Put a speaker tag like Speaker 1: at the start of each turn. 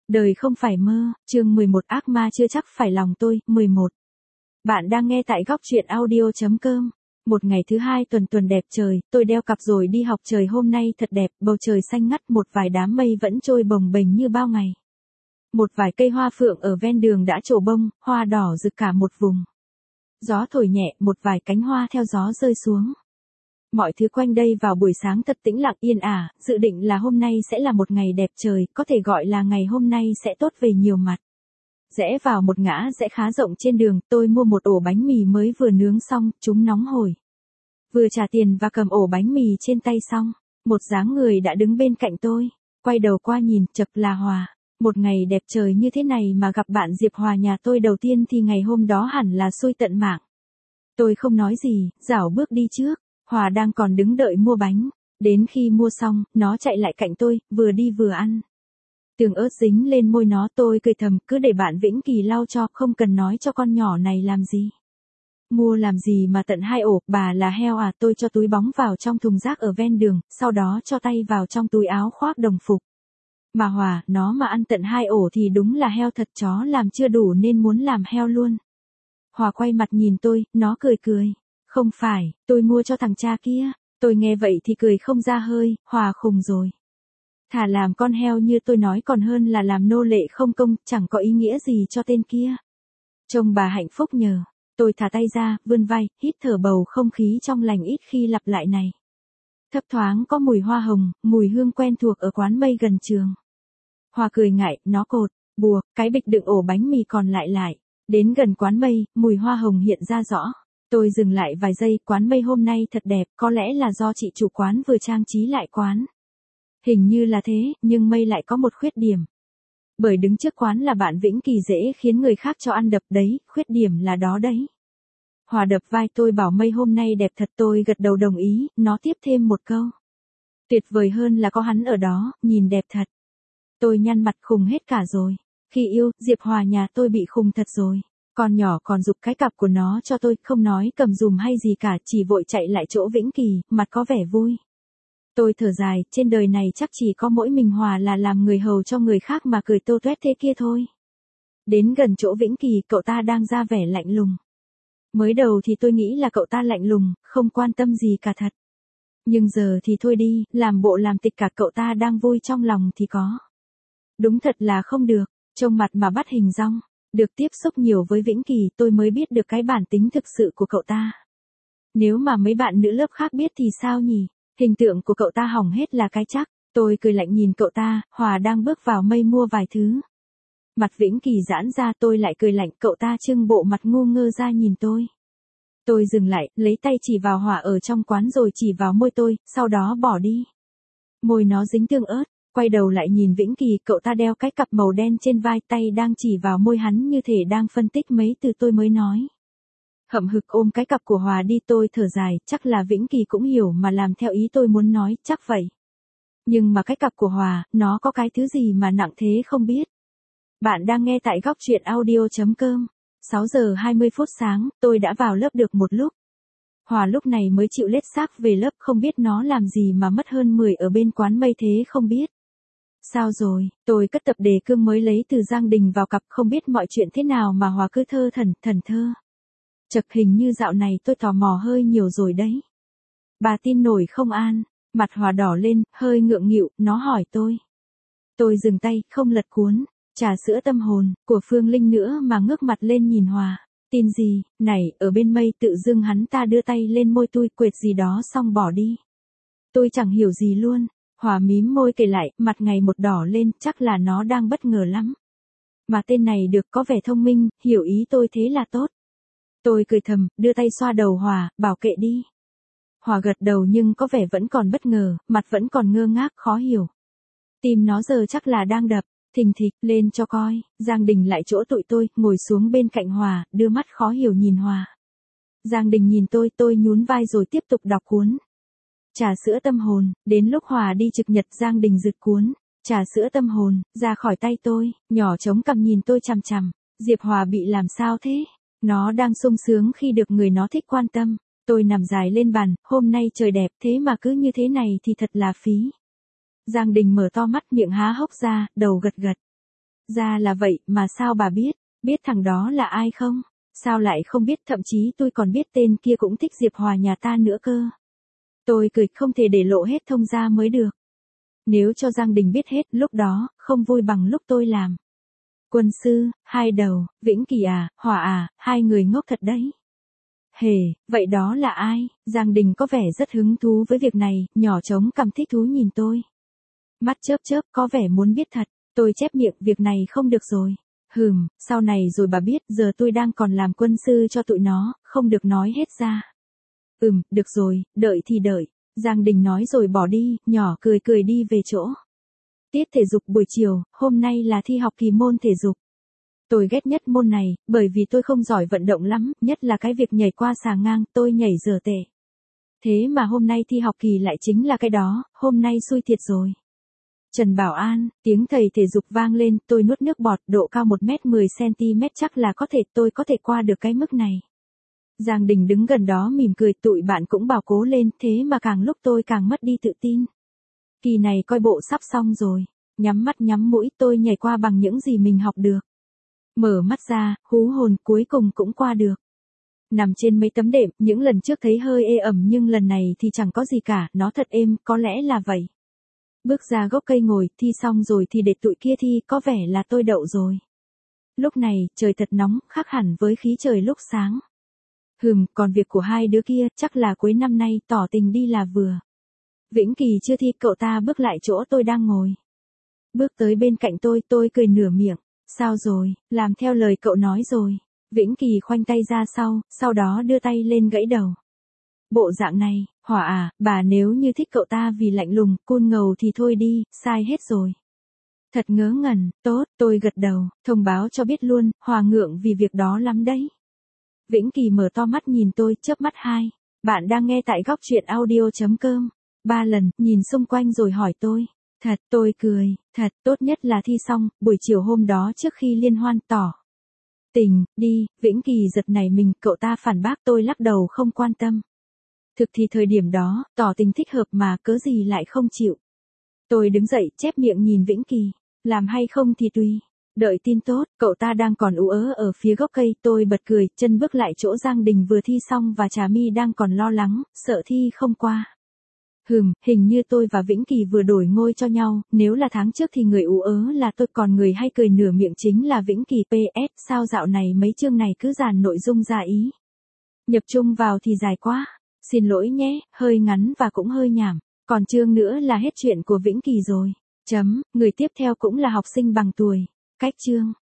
Speaker 1: Đời không phải mơ, chương 11 ác ma chưa chắc phải lòng tôi, 11. Bạn đang nghe tại góc truyện audio.com. Một ngày thứ hai tuần đẹp trời, tôi đeo cặp rồi đi học trời hôm nay thật đẹp, bầu trời xanh ngắt một vài đám mây vẫn trôi bồng bềnh như bao ngày. Một vài cây hoa phượng ở ven đường đã trổ bông, hoa đỏ rực cả một vùng. Gió thổi nhẹ, một vài cánh hoa theo gió rơi xuống. Mọi thứ quanh đây vào buổi sáng thật tĩnh lặng yên ả, dự định là hôm nay sẽ là một ngày đẹp trời, có thể gọi là ngày hôm nay sẽ tốt về nhiều mặt. Rẽ vào một ngã rẽ khá rộng trên đường, tôi mua một ổ bánh mì mới vừa nướng xong, chúng nóng hổi. Vừa trả tiền và cầm ổ bánh mì trên tay xong, một dáng người đã đứng bên cạnh tôi, quay đầu qua nhìn, chật là Hòa. Một ngày đẹp trời như thế này mà gặp bạn Diệp Hòa nhà tôi đầu tiên thì ngày hôm đó hẳn là xui tận mạng. Tôi không nói gì, rảo bước đi trước. Hòa đang còn đứng đợi mua bánh, đến khi mua xong, nó chạy lại cạnh tôi, vừa đi vừa ăn. Tương ớt dính lên môi nó, tôi cười thầm, cứ để bạn Vĩnh Kỳ lau cho, không cần nói cho con nhỏ này làm gì. Mua làm gì mà tận 2 ổ, bà là heo à, tôi cho túi bóng vào trong thùng rác ở ven đường, sau đó cho tay vào trong túi áo khoác đồng phục. Mà Hòa, nó mà ăn tận 2 ổ thì đúng là heo thật, chó làm chưa đủ nên muốn làm heo luôn. Hòa quay mặt nhìn tôi, nó cười cười. Không phải, tôi mua cho thằng cha kia. Tôi nghe vậy thì cười không ra hơi, Hòa khùng rồi. Thà làm con heo như tôi nói còn hơn là làm nô lệ không công, chẳng có ý nghĩa gì cho tên kia. Trông bà hạnh phúc nhờ. Tôi thả tay ra, vươn vai, hít thở bầu không khí trong lành ít khi lặp lại này. Thấp thoáng có mùi hoa hồng, mùi hương quen thuộc ở quán mây gần trường. Hòa cười ngại, nó cột, bùa, cái bịch đựng ổ bánh mì còn lại. Đến gần quán mây, mùi hoa hồng hiện ra rõ. Tôi dừng lại vài giây, quán mây hôm nay thật đẹp, có lẽ là do chị chủ quán vừa trang trí lại quán. Hình như là thế, nhưng mây lại có một khuyết điểm. Bởi đứng trước quán là bạn Vĩnh Kỳ dễ khiến người khác cho ăn đập đấy, khuyết điểm là đó đấy. Hòa đập vai tôi bảo mây hôm nay đẹp thật, tôi gật đầu đồng ý, nó tiếp thêm một câu. Tuyệt vời hơn là có hắn ở đó, nhìn đẹp thật. Tôi nhăn mặt khùng hết cả rồi. Khi yêu, Diệp Hòa nhà tôi bị khùng thật rồi. Con nhỏ còn giục cái cặp của nó cho tôi, không nói cầm dùm hay gì cả, chỉ vội chạy lại chỗ Vĩnh Kỳ, mặt có vẻ vui. Tôi thở dài, trên đời này chắc chỉ có mỗi mình Hòa là làm người hầu cho người khác mà cười tô toét thế kia thôi. Đến gần chỗ Vĩnh Kỳ, cậu ta đang ra vẻ lạnh lùng. Mới đầu thì tôi nghĩ là cậu ta lạnh lùng, không quan tâm gì cả thật. Nhưng giờ thì thôi đi, làm bộ làm tịch cả, cậu ta đang vui trong lòng thì có. Đúng thật là không được, trông mặt mà bắt hình dong. Được tiếp xúc nhiều với Vĩnh Kỳ tôi mới biết được cái bản tính thực sự của cậu ta. Nếu mà mấy bạn nữ lớp khác biết thì sao nhỉ? Hình tượng của cậu ta hỏng hết là cái chắc. Tôi cười lạnh nhìn cậu ta, Hòa đang bước vào mây mua vài thứ. Mặt Vĩnh Kỳ giãn ra, tôi lại cười lạnh, cậu ta trưng bộ mặt ngu ngơ ra nhìn tôi. Tôi dừng lại, lấy tay chỉ vào Hòa ở trong quán rồi chỉ vào môi tôi, sau đó bỏ đi. Môi nó dính tương ớt. Quay đầu lại nhìn Vĩnh Kỳ, cậu ta đeo cái cặp màu đen trên vai, tay đang chỉ vào môi hắn như thể đang phân tích mấy từ tôi mới nói. Hậm hực ôm cái cặp của Hòa đi, tôi thở dài, chắc là Vĩnh Kỳ cũng hiểu mà làm theo ý tôi muốn nói, chắc vậy. Nhưng mà cái cặp của Hòa, nó có cái thứ gì mà nặng thế không biết. Bạn đang nghe tại góc truyện audio.com. 6 giờ 20 phút sáng, tôi đã vào lớp được một lúc. Hòa lúc này mới chịu lết xác về lớp, không biết nó làm gì mà mất hơn 10 ở bên quán mây thế không biết. Sao rồi, tôi cất tập đề cương mới lấy từ Giang Đình vào cặp, không biết mọi chuyện thế nào mà Hòa cứ thơ thẩn thơ. Chật, hình như dạo này tôi tò mò hơi nhiều rồi đấy. Bà tin nổi không An? Mặt Hòa đỏ lên, hơi ngượng nghịu, nó hỏi tôi. Tôi dừng tay, không lật cuốn. Trà sữa tâm hồn, của Phương Linh nữa mà ngước mặt lên nhìn Hòa. Tin gì, này, ở bên mây tự dưng hắn ta đưa tay lên môi tôi, quệt gì đó xong bỏ đi. Tôi chẳng hiểu gì luôn. Hòa mím môi kể lại, mặt ngày một đỏ lên, chắc là nó đang bất ngờ lắm. Mà tên này được có vẻ thông minh, hiểu ý tôi thế là tốt. Tôi cười thầm, đưa tay xoa đầu Hòa, bảo kệ đi. Hòa gật đầu nhưng có vẻ vẫn còn bất ngờ, mặt vẫn còn ngơ ngác khó hiểu. Tim nó giờ chắc là đang đập, thình thịch, lên cho coi. Giang Đình lại chỗ tụi tôi, ngồi xuống bên cạnh Hòa, đưa mắt khó hiểu nhìn Hòa. Giang Đình nhìn tôi nhún vai rồi tiếp tục đọc cuốn. Trà sữa tâm hồn, đến lúc Hòa đi trực nhật Giang Đình giật cuốn. Trà sữa tâm hồn, ra khỏi tay tôi, nhỏ chống cằm nhìn tôi chằm chằm. Diệp Hòa bị làm sao thế? Nó đang sung sướng khi được người nó thích quan tâm. Tôi nằm dài lên bàn, hôm nay trời đẹp thế mà cứ như thế này thì thật là phí. Giang Đình mở to mắt, miệng há hốc ra, đầu gật gật. Ra là vậy, mà sao bà biết? Biết thằng đó là ai không? Sao lại không biết, thậm chí tôi còn biết tên kia cũng thích Diệp Hòa nhà ta nữa cơ. Tôi cười, không thể để lộ hết thông ra mới được. Nếu cho Giang Đình biết hết, lúc đó, không vui bằng lúc tôi làm. Quân sư, hai đầu, Vĩnh Kỳ à, Hòa à, hai người ngốc thật đấy. Hề, vậy đó là ai? Giang Đình có vẻ rất hứng thú với việc này, nhỏ trống cằm thích thú nhìn tôi. Mắt chớp chớp, có vẻ muốn biết thật. Tôi chép miệng, việc này không được rồi. Sau này rồi bà biết, giờ tôi đang còn làm quân sư cho tụi nó, không được nói hết ra. Được rồi, đợi thì đợi. Giang Đình nói rồi bỏ đi, nhỏ cười cười đi về chỗ. Tiết thể dục buổi chiều, hôm nay là thi học kỳ môn thể dục. Tôi ghét nhất môn này, bởi vì tôi không giỏi vận động lắm, nhất là cái việc nhảy qua xà ngang, tôi nhảy dở tệ. Thế mà hôm nay thi học kỳ lại chính là cái đó, hôm nay xui thiệt rồi. Trần Bảo An, tiếng thầy thể dục vang lên, tôi nuốt nước bọt, độ cao 1m10cm chắc là tôi có thể qua được cái mức này. Giang Đình đứng gần đó mỉm cười, tụi bạn cũng bảo cố lên, thế mà càng lúc tôi càng mất đi tự tin. Kỳ này coi bộ sắp xong rồi, nhắm mắt nhắm mũi tôi nhảy qua bằng những gì mình học được. Mở mắt ra, hú hồn, cuối cùng cũng qua được. Nằm trên mấy tấm đệm, những lần trước thấy hơi ê ẩm nhưng lần này thì chẳng có gì cả, nó thật êm, có lẽ là vậy. Bước ra gốc cây ngồi, thi xong rồi thì để tụi kia thi, có vẻ là tôi đậu rồi. Lúc này, trời thật nóng, khác hẳn với khí trời lúc sáng. Còn việc của hai đứa kia, chắc là cuối năm nay, tỏ tình đi là vừa. Vĩnh Kỳ chưa thi, cậu ta bước lại chỗ tôi đang ngồi. Bước tới bên cạnh tôi cười nửa miệng. Sao rồi, làm theo lời cậu nói rồi. Vĩnh Kỳ khoanh tay ra sau đó đưa tay lên gãy đầu. Bộ dạng này, Hỏa à, bà nếu như thích cậu ta vì lạnh lùng, côn ngầu thì thôi đi, sai hết rồi. Thật ngớ ngẩn, tốt, tôi gật đầu, thông báo cho biết luôn, Hòa ngượng vì việc đó lắm đấy. Vĩnh Kỳ mở to mắt nhìn tôi, chớp mắt hai. Bạn đang nghe tại góc truyện audio.com. 3 lần, nhìn xung quanh rồi hỏi tôi. Thật, tôi cười, thật, tốt nhất là thi xong, buổi chiều hôm đó trước khi liên hoan tỏ tình, đi, Vĩnh Kỳ giật nảy mình, cậu ta phản bác, tôi lắc đầu không quan tâm. Thực thì thời điểm đó, tỏ tình thích hợp mà, cớ gì lại không chịu. Tôi đứng dậy, chép miệng nhìn Vĩnh Kỳ, làm hay không thì tùy. Đợi tin tốt, cậu ta đang còn ú ớ ở phía gốc cây, tôi bật cười, chân bước lại chỗ Giang Đình vừa thi xong và Trà My đang còn lo lắng, sợ thi không qua. Hình như tôi và Vĩnh Kỳ vừa đổi ngôi cho nhau, nếu là tháng trước thì người ú ớ là tôi, còn người hay cười nửa miệng chính là Vĩnh Kỳ. PS, sao dạo này mấy chương này cứ dàn nội dung ra ý. Nhập chung vào thì dài quá. Xin lỗi nhé, hơi ngắn và cũng hơi nhảm. Còn chương nữa là hết chuyện của Vĩnh Kỳ rồi. Người tiếp theo cũng là học sinh bằng tuổi. Cách chương.